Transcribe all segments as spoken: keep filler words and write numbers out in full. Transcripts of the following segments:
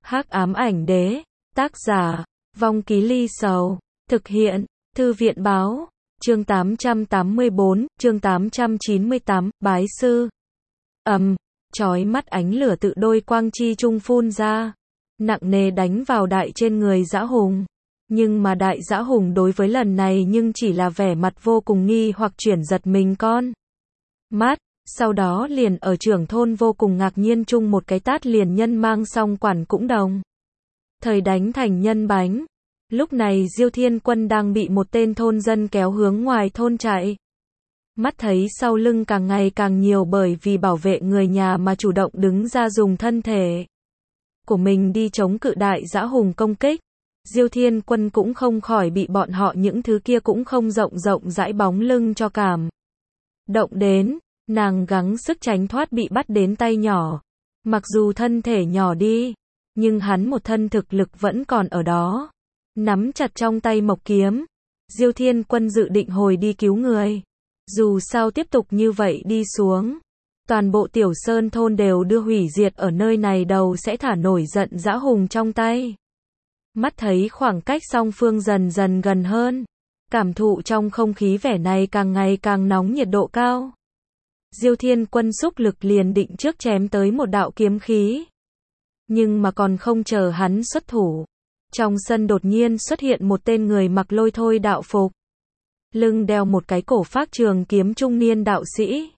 Hắc ám ảnh đế, tác giả, Vong Ký Ly Sầu, thực hiện, Thư viện báo, chương tám trăm tám mươi bốn, chương tám trăm chín mươi tám, bái sư. Ầm, um, chói mắt ánh lửa tự đôi quang chi trung phun ra, nặng nề đánh vào đại trên người Dã Hùng. Nhưng mà đại Dã Hùng đối với lần này nhưng chỉ là vẻ mặt vô cùng nghi hoặc chuyển giật mình con mắt, sau đó liền ở trưởng thôn vô cùng ngạc nhiên chung một cái tát liền nhân mang song quản cũng đồng thời đánh thành nhân bánh. Lúc này Diêu Thiên Quân đang bị một tên thôn dân kéo hướng ngoài thôn chạy. Mắt thấy sau lưng càng ngày càng nhiều bởi vì bảo vệ người nhà mà chủ động đứng ra dùng thân thể của mình đi chống cự đại Dã Hùng công kích. Diêu Thiên Quân cũng không khỏi bị bọn họ những thứ kia cũng không rộng rộng rãi bóng lưng cho cảm động đến, nàng gắng sức tránh thoát bị bắt đến tay nhỏ. Mặc dù thân thể nhỏ đi, nhưng hắn một thân thực lực vẫn còn ở đó. Nắm chặt trong tay mộc kiếm, Diêu Thiên Quân dự định hồi đi cứu người. Dù sao tiếp tục như vậy đi xuống, toàn bộ Tiểu Sơn thôn đều đưa hủy diệt ở nơi này đầu sẽ thả nổi giận Dã Hùng trong tay. Mắt thấy khoảng cách song phương dần dần gần hơn, cảm thụ trong không khí vẻ này càng ngày càng nóng nhiệt độ cao. Diêu Thiên Quân xúc lực liền định trước chém tới một đạo kiếm khí. Nhưng mà còn không chờ hắn xuất thủ, trong sân đột nhiên xuất hiện một tên người mặc lôi thôi đạo phục, lưng đeo một cái cổ phác trường kiếm trung niên đạo sĩ.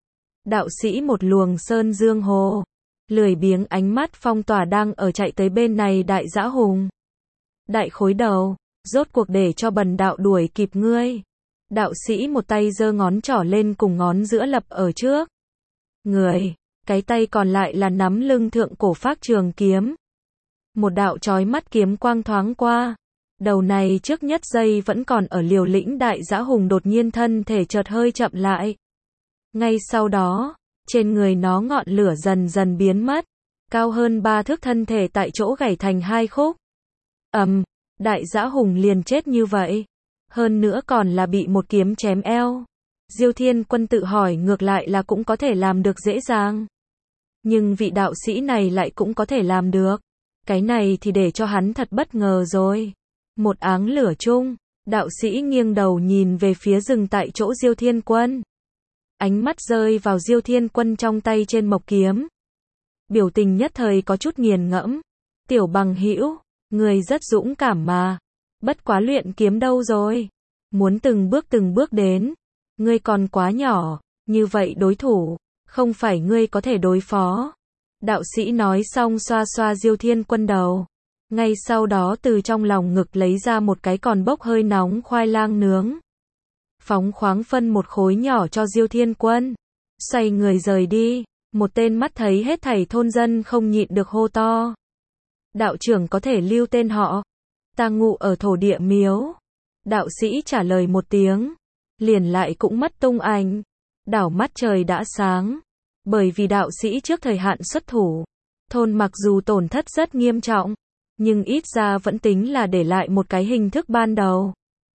Đạo sĩ một luồng sơn dương hồ, lười biếng ánh mắt phong tỏa đang ở chạy tới bên này đại Dã Hùng. Đại khối đầu, rốt cuộc để cho bần đạo đuổi kịp ngươi. Đạo sĩ một tay giơ ngón trỏ lên cùng ngón giữa lập ở trước người, cái tay còn lại là nắm lưng thượng cổ phác trường kiếm. Một đạo chói mắt kiếm quang thoáng qua, đầu này trước nhất giây vẫn còn ở liều lĩnh đại Dã Hùng đột nhiên thân thể chợt hơi chậm lại. Ngay sau đó, trên người nó ngọn lửa dần dần biến mất, cao hơn ba thước thân thể tại chỗ gãy thành hai khúc. Ầm, um, đại Dã Hùng liền chết như vậy. Hơn nữa còn là bị một kiếm chém eo. Diêu Thiên Quân tự hỏi ngược lại là cũng có thể làm được dễ dàng. Nhưng vị đạo sĩ này lại cũng có thể làm được. Cái này thì để cho hắn thật bất ngờ rồi. Một áng lửa chung, đạo sĩ nghiêng đầu nhìn về phía rừng tại chỗ Diêu Thiên Quân. Ánh mắt rơi vào Diêu Thiên Quân trong tay trên mộc kiếm. Biểu tình nhất thời có chút nghiền ngẫm. Tiểu bằng hữu, người rất dũng cảm mà. Bất quá luyện kiếm đâu rồi? Muốn từng bước từng bước đến. Ngươi còn quá nhỏ, như vậy đối thủ, không phải ngươi có thể đối phó. Đạo sĩ nói xong xoa xoa Diêu Thiên Quân đầu. Ngay sau đó từ trong lòng ngực lấy ra một cái còn bốc hơi nóng khoai lang nướng. Phóng khoáng phân một khối nhỏ cho Diêu Thiên Quân. Xoay người rời đi, một tên mắt thấy hết thảy thôn dân không nhịn được hô to. Đạo trưởng có thể lưu tên họ. Ta ngụ ở thổ địa miếu. Đạo sĩ trả lời một tiếng, liền lại cũng mất tung ảnh. Đảo mắt trời đã sáng, bởi vì đạo sĩ trước thời hạn xuất thủ, thôn mặc dù tổn thất rất nghiêm trọng, nhưng ít ra vẫn tính là để lại một cái hình thức ban đầu.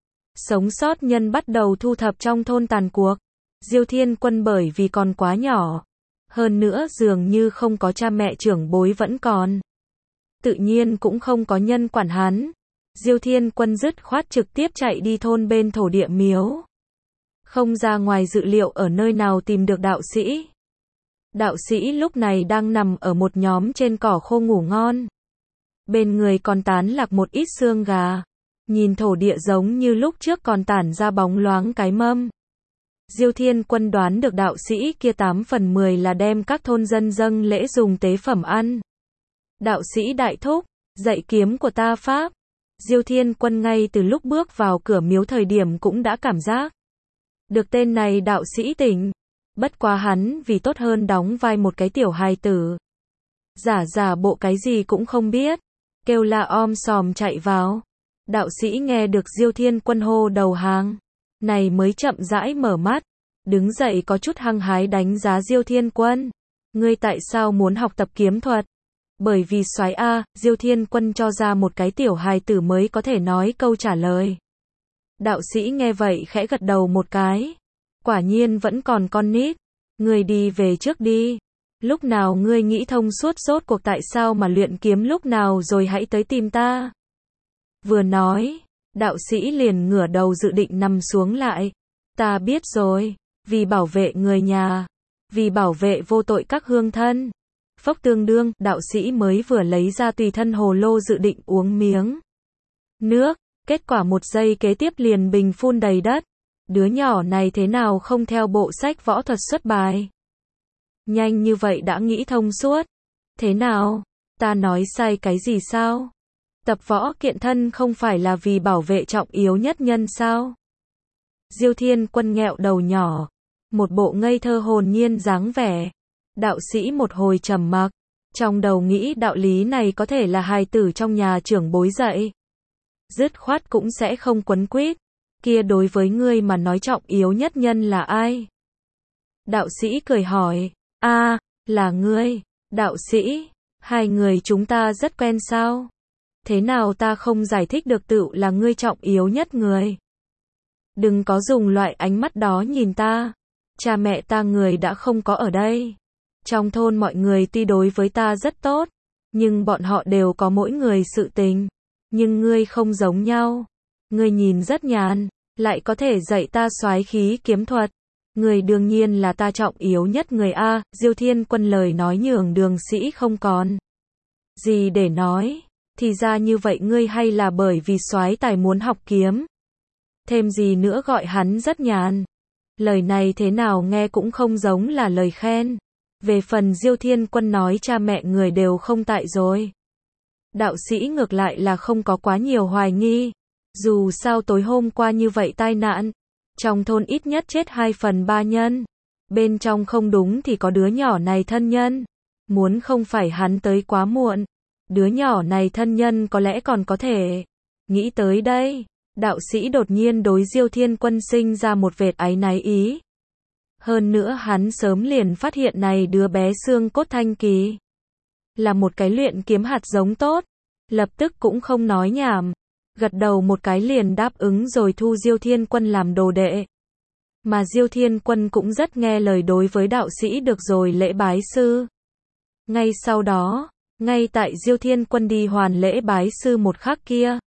Sống sót nhân bắt đầu thu thập trong thôn tàn cuộc. Diêu Thiên Quân bởi vì còn quá nhỏ, hơn nữa dường như không có cha mẹ trưởng bối vẫn còn, tự nhiên cũng không có nhân quản hắn. Diêu Thiên Quân dứt khoát trực tiếp chạy đi thôn bên thổ địa miếu. Không ra ngoài dự liệu ở nơi nào tìm được đạo sĩ. Đạo sĩ lúc này đang nằm ở một nhóm trên cỏ khô ngủ ngon. Bên người còn tán lạc một ít xương gà. Nhìn thổ địa giống như lúc trước còn tản ra bóng loáng cái mâm. Diêu Thiên Quân đoán được đạo sĩ kia tám phần mười là đem các thôn dân dâng lễ dùng tế phẩm ăn. Đạo sĩ đại thúc, dạy kiếm của ta pháp. Diêu Thiên Quân ngay từ lúc bước vào cửa miếu thời điểm cũng đã cảm giác được tên này đạo sĩ tỉnh. Bất quá hắn vì tốt hơn đóng vai một cái tiểu hài tử, giả giả bộ cái gì cũng không biết, kêu la om sòm chạy vào. Đạo sĩ nghe được Diêu Thiên Quân hô đầu hàng, này mới chậm rãi mở mắt, đứng dậy có chút hăng hái đánh giá Diêu Thiên Quân. Ngươi tại sao muốn học tập kiếm thuật? Bởi vì soái a, Diêu Thiên Quân cho ra một cái tiểu hài tử mới có thể nói câu trả lời. Đạo sĩ nghe vậy khẽ gật đầu một cái. Quả nhiên vẫn còn con nít. Ngươi đi về trước đi. Lúc nào ngươi nghĩ thông suốt rốt cuộc tại sao mà luyện kiếm lúc nào rồi hãy tới tìm ta. Vừa nói, đạo sĩ liền ngửa đầu dự định nằm xuống lại. Ta biết rồi, vì bảo vệ người nhà, vì bảo vệ vô tội các hương thân. Phốc tương đương, đạo sĩ mới vừa lấy ra tùy thân hồ lô dự định uống miếng nước, kết quả một giây kế tiếp liền bình phun đầy đất. Đứa nhỏ này thế nào không theo bộ sách võ thuật xuất bài? Nhanh như vậy đã nghĩ thông suốt. Thế nào? Ta nói sai cái gì sao? Tập võ kiện thân không phải là vì bảo vệ trọng yếu nhất nhân sao? Diêu Thiên Quân nghẹo đầu nhỏ, một bộ ngây thơ hồn nhiên dáng vẻ. Đạo sĩ một hồi trầm mặc, trong đầu nghĩ đạo lý này có thể là hài tử trong nhà trưởng bối dạy. Dứt khoát cũng sẽ không quấn quýt. Kia đối với ngươi mà nói trọng yếu nhất nhân là ai? Đạo sĩ cười hỏi, a à, là ngươi. Đạo sĩ, hai người chúng ta rất quen sao? Thế nào ta không giải thích được tự là ngươi trọng yếu nhất người? Đừng có dùng loại ánh mắt đó nhìn ta. Cha mẹ ta người đã không có ở đây. Trong thôn mọi người tuy đối với ta rất tốt, nhưng bọn họ đều có mỗi người sự tình. Nhưng ngươi không giống nhau. Ngươi nhìn rất nhàn, lại có thể dạy ta soái khí kiếm thuật. Người đương nhiên là ta trọng yếu nhất người a. Diêu Thiên Quân lời nói nhường Đường Sĩ không còn gì để nói. Thì ra như vậy ngươi hay là bởi vì soái tài muốn học kiếm. Thêm gì nữa gọi hắn rất nhàn. Lời này thế nào nghe cũng không giống là lời khen. Về phần Diêu Thiên Quân nói cha mẹ người đều không tại rồi. Đạo sĩ ngược lại là không có quá nhiều hoài nghi. Dù sao tối hôm qua như vậy tai nạn, trong thôn ít nhất chết hai phần ba nhân. Bên trong không đúng thì có đứa nhỏ này thân nhân. Muốn không phải hắn tới quá muộn, đứa nhỏ này thân nhân có lẽ còn có thể. Nghĩ tới đây, đạo sĩ đột nhiên đối Diêu Thiên Quân sinh ra một vệt áy náy ý. Hơn nữa hắn sớm liền phát hiện này đứa bé xương cốt thanh kỳ là một cái luyện kiếm hạt giống tốt. Lập tức cũng không nói nhảm, gật đầu một cái liền đáp ứng rồi thu Diêu Thiên Quân làm đồ đệ. Mà Diêu Thiên Quân cũng rất nghe lời đối với đạo sĩ được rồi lễ bái sư. Ngay sau đó, ngay tại Diêu Thiên Quân đi hoàn lễ bái sư một khắc kia,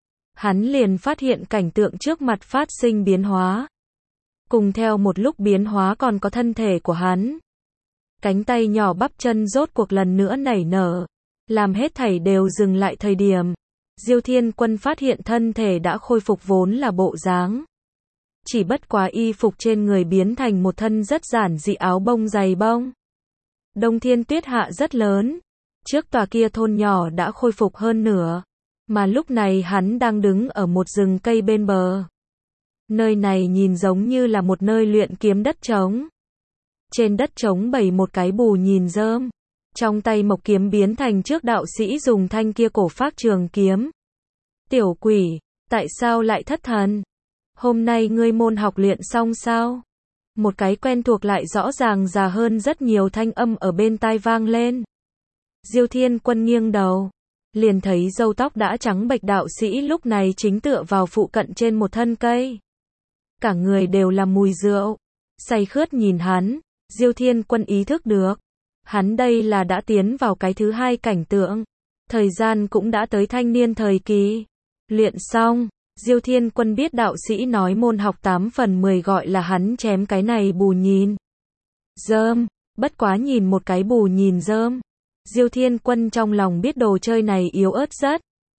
hắn liền phát hiện cảnh tượng trước mặt phát sinh biến hóa. Cùng theo một lúc biến hóa còn có thân thể của hắn. Cánh tay nhỏ bắp chân rốt cuộc lần nữa nảy nở, làm hết thảy đều dừng lại thời điểm. Diêu Thiên Quân phát hiện thân thể đã khôi phục vốn là bộ dáng. Chỉ bất quá y phục trên người biến thành một thân rất giản dị áo bông dày bông. Đông thiên tuyết hạ rất lớn. Trước tòa kia thôn nhỏ đã khôi phục hơn nửa. Mà lúc này hắn đang đứng ở một rừng cây bên bờ. Nơi này nhìn giống như là một nơi luyện kiếm đất trống. Trên đất trống bày một cái bù nhìn rơm. Trong tay mộc kiếm biến thành trước đạo sĩ dùng thanh kia cổ phác trường kiếm. Tiểu quỷ, tại sao lại thất thần? Hôm nay ngươi môn học luyện xong sao? Một cái quen thuộc lại rõ ràng già hơn rất nhiều thanh âm ở bên tai vang lên. Diêu Thiên Quân nghiêng đầu, liền thấy râu tóc đã trắng bệch đạo sĩ lúc này chính tựa vào phụ cận trên một thân cây. Cả người đều là mùi rượu. Say khướt nhìn hắn, Diêu Thiên Quân ý thức được. Hắn đây là đã tiến vào cái thứ hai cảnh tượng. Thời gian cũng đã tới thanh niên thời kỳ. Luyện xong, Diêu Thiên Quân biết đạo sĩ nói môn học tám phần mười gọi là hắn chém cái này bù nhìn rơm. Bất quá nhìn một cái bù nhìn rơm, Diêu Thiên Quân trong lòng biết đồ chơi này yếu ớt rất.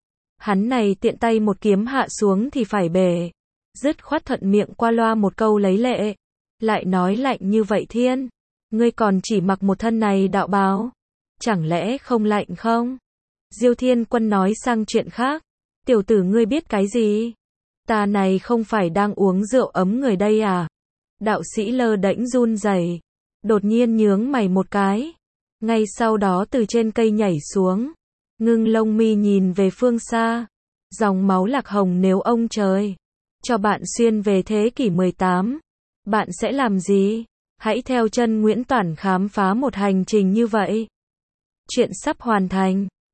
Hắn này tiện tay một kiếm hạ xuống thì phải bể. Dứt khoát thuận miệng qua loa một câu lấy lệ. Lại nói lạnh như vậy thiên. Ngươi còn chỉ mặc một thân này đạo bào. Chẳng lẽ không lạnh không? Diêu Thiên Quân nói sang chuyện khác. Tiểu tử ngươi biết cái gì? Ta này không phải đang uống rượu ấm người đây à? Đạo sĩ lơ đễnh run rẩy, đột nhiên nhướng mày một cái. Ngay sau đó từ trên cây nhảy xuống. Ngưng lông mi nhìn về phương xa. Dòng máu lạc hồng nếu ông trời cho bạn xuyên về thế kỷ mười tám. Bạn sẽ làm gì? Hãy theo chân Nguyễn Toản khám phá một hành trình như vậy. Chuyện sắp hoàn thành.